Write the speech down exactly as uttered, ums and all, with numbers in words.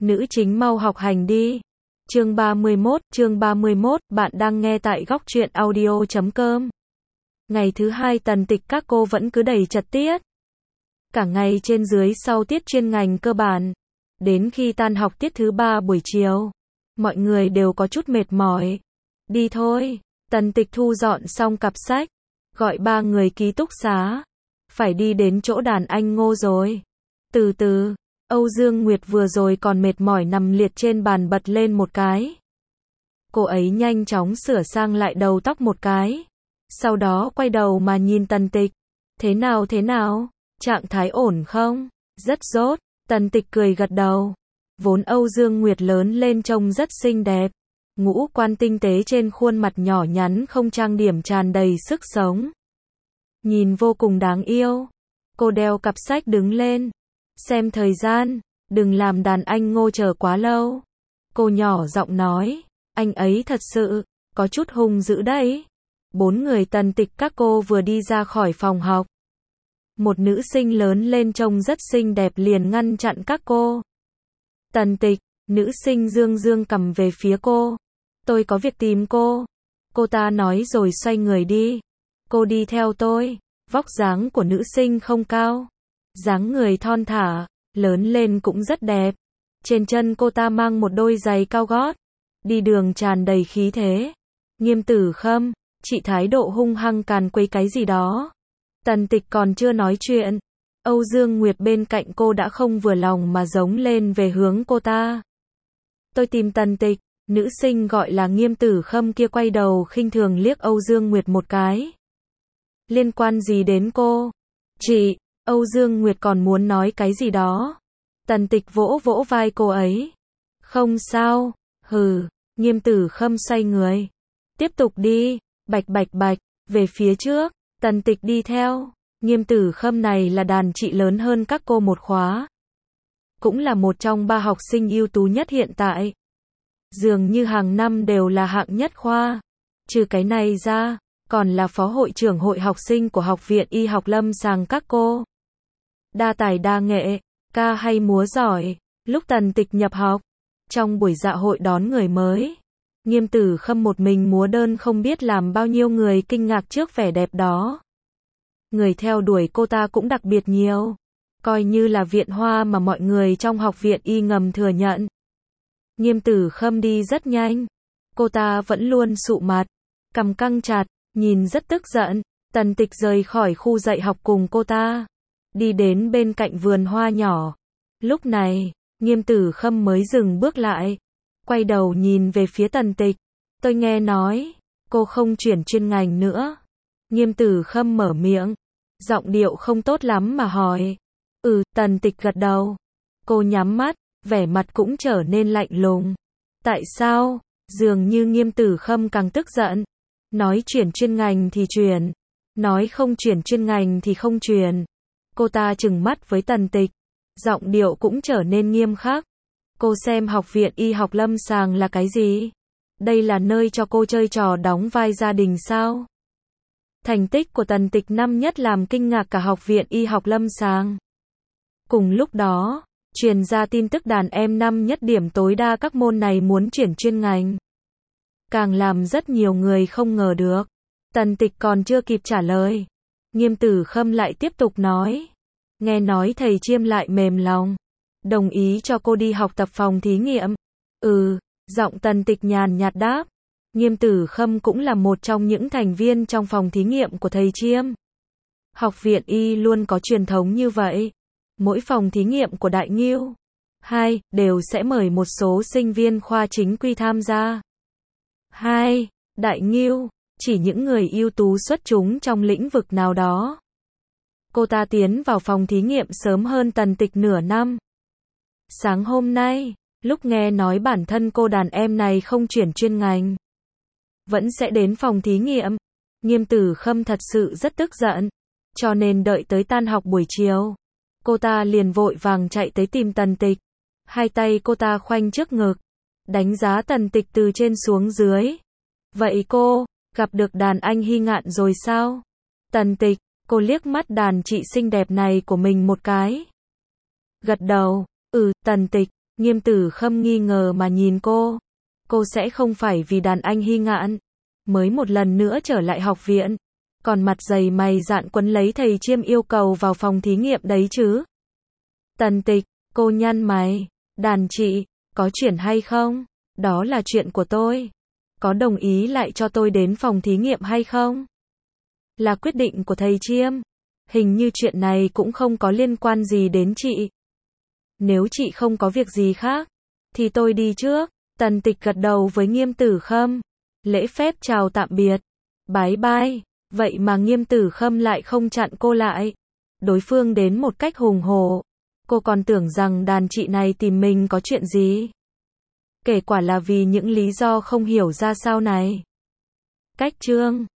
Nữ chính mau học hành đi. Chương ba mươi mốt, chương ba mươi mốt, bạn đang nghe tại góc truyện audio chấm com. Ngày thứ hai tần tịch các cô vẫn cứ đầy trật tiết. Cả ngày trên dưới sau tiết chuyên ngành cơ bản. Đến khi tan học tiết thứ ba buổi chiều, mọi người đều có chút mệt mỏi. Đi thôi, tần tịch thu dọn xong cặp sách, gọi ba người ký túc xá. Phải đi đến chỗ đàn anh Ngô rồi. Từ từ, Âu Dương Nguyệt vừa rồi còn mệt mỏi nằm liệt trên bàn bật lên một cái. Cô ấy nhanh chóng sửa sang lại đầu tóc một cái. Sau đó quay đầu mà nhìn tần tịch. Thế nào thế nào? Trạng thái ổn không? Rất dốt. Tần tịch cười gật đầu. Vốn Âu Dương Nguyệt lớn lên trông rất xinh đẹp. Ngũ quan tinh tế trên khuôn mặt nhỏ nhắn không trang điểm tràn đầy sức sống. Nhìn vô cùng đáng yêu. Cô đeo cặp sách đứng lên. Xem thời gian, đừng làm đàn anh Ngô chờ quá lâu. Cô nhỏ giọng nói, anh ấy thật sự, có chút hung dữ đấy. Bốn người tần tịch các cô vừa đi ra khỏi phòng học. Một nữ sinh lớn lên trông rất xinh đẹp liền ngăn chặn các cô. Tần tịch, nữ sinh dương dương cầm về phía cô. Tôi có việc tìm cô. Cô ta nói rồi xoay người đi. Cô đi theo tôi. Vóc dáng của nữ sinh không cao. Dáng người thon thả, lớn lên cũng rất đẹp. Trên chân cô ta mang một đôi giày cao gót. Đi đường tràn đầy khí thế. Nghiêm Tử Khâm, chị thái độ hung hăng càn quấy cái gì đó. Tần tịch còn chưa nói chuyện. Âu Dương Nguyệt bên cạnh cô đã không vừa lòng mà giống lên về hướng cô ta. Tôi tìm tần tịch, nữ sinh gọi là Nghiêm Tử Khâm kia quay đầu khinh thường liếc Âu Dương Nguyệt một cái. Liên quan gì đến cô? Chị, Âu Dương Nguyệt còn muốn nói cái gì đó. Tần tịch vỗ vỗ vai cô ấy. Không sao, hừ, Nghiêm Tử Khâm xoay người. Tiếp tục đi, bạch bạch bạch, về phía trước, tần tịch đi theo. Nghiêm Tử Khâm này là đàn chị lớn hơn các cô một khóa. Cũng là một trong ba học sinh ưu tú nhất hiện tại. Dường như hàng năm đều là hạng nhất khoa. Trừ cái này ra, còn là phó hội trưởng hội học sinh của Học viện Y học lâm sàng các cô. Đa tài đa nghệ, ca hay múa giỏi. Lúc tần tịch nhập học, trong buổi dạ hội đón người mới, Nghiêm Tử Khâm một mình múa đơn không biết làm bao nhiêu người kinh ngạc trước vẻ đẹp đó. Người theo đuổi cô ta cũng đặc biệt nhiều. Coi như là viện hoa mà mọi người trong Học viện Y ngầm thừa nhận. Nghiêm Tử Khâm đi rất nhanh. Cô ta vẫn luôn sụ mặt, cằm căng chặt, nhìn rất tức giận. Tần tịch rời khỏi khu dạy học cùng cô ta. Đi đến bên cạnh vườn hoa nhỏ. Lúc này, Nghiêm Tử Khâm mới dừng bước lại. Quay đầu nhìn về phía tần tịch. Tôi nghe nói, cô không chuyển chuyên ngành nữa. Nghiêm Tử Khâm mở miệng. Giọng điệu không tốt lắm mà hỏi. Ừ, tần tịch gật đầu. Cô nhắm mắt, vẻ mặt cũng trở nên lạnh lùng. Tại sao? Dường như Nghiêm Tử Khâm càng tức giận. Nói chuyển chuyên ngành thì chuyển. Nói không chuyển chuyên ngành thì không chuyển. Cô ta trừng mắt với tần tịch. Giọng điệu cũng trở nên nghiêm khắc. Cô xem Học viện Y học lâm sàng là cái gì? Đây là nơi cho cô chơi trò đóng vai gia đình sao? Thành tích của tần tịch năm nhất làm kinh ngạc cả Học viện Y học lâm sàng. Cùng lúc đó, truyền ra tin tức đàn em năm nhất điểm tối đa các môn này muốn chuyển chuyên ngành. Càng làm rất nhiều người không ngờ được. Tần tịch còn chưa kịp trả lời. Nghiêm Tử Khâm lại tiếp tục nói. Nghe nói thầy Chiêm lại mềm lòng. Đồng ý cho cô đi học tập phòng thí nghiệm. Ừ, giọng tần tịch nhàn nhạt đáp. Nghiêm Tử Khâm cũng là một trong những thành viên trong phòng thí nghiệm của thầy Chiêm. Học viện Y luôn có truyền thống như vậy. Mỗi phòng thí nghiệm của Đại Ngưu, hai, đều sẽ mời một số sinh viên khoa chính quy tham gia. Hai, Đại Ngưu, chỉ những người ưu tú xuất chúng trong lĩnh vực nào đó. Cô ta tiến vào phòng thí nghiệm sớm hơn tần tịch nửa năm. Sáng hôm nay, lúc nghe nói bản thân cô đàn em này không chuyển chuyên ngành, vẫn sẽ đến phòng thí nghiệm, Nghiêm Tử Khâm thật sự rất tức giận. Cho nên đợi tới tan học buổi chiều, cô ta liền vội vàng chạy tới tìm tần tịch. Hai tay cô ta khoanh trước ngực, đánh giá tần tịch từ trên xuống dưới. Vậy cô, gặp được đàn anh Hy Ngạn rồi sao? Tần tịch, cô liếc mắt đàn chị xinh đẹp này của mình một cái. Gật đầu, ừ, tần tịch, Nghiêm Tử Khâm nghi ngờ mà nhìn cô. Cô sẽ không phải vì đàn anh Hy Ngạn mới một lần nữa trở lại học viện, còn mặt dày mày dạn quấn lấy thầy Chiêm yêu cầu vào phòng thí nghiệm đấy chứ? Tần Tịch, cô nhăn mày. Đàn chị, có chuyển hay không? Đó là chuyện của tôi. Có đồng ý lại cho tôi đến phòng thí nghiệm hay không? Là quyết định của thầy Chiêm. Hình như chuyện này cũng không có liên quan gì đến chị. Nếu chị không có việc gì khác, thì tôi đi trước. Tần Tịch gật đầu với Nghiêm Tử Khâm. Lễ phép chào tạm biệt. Bái bai. Vậy mà Nghiêm Tử Khâm lại không chặn cô lại. Đối phương đến một cách hùng hổ. Cô còn tưởng rằng đàn chị này tìm mình có chuyện gì. Kể quả là vì những lý do không hiểu ra sao này. Cách chương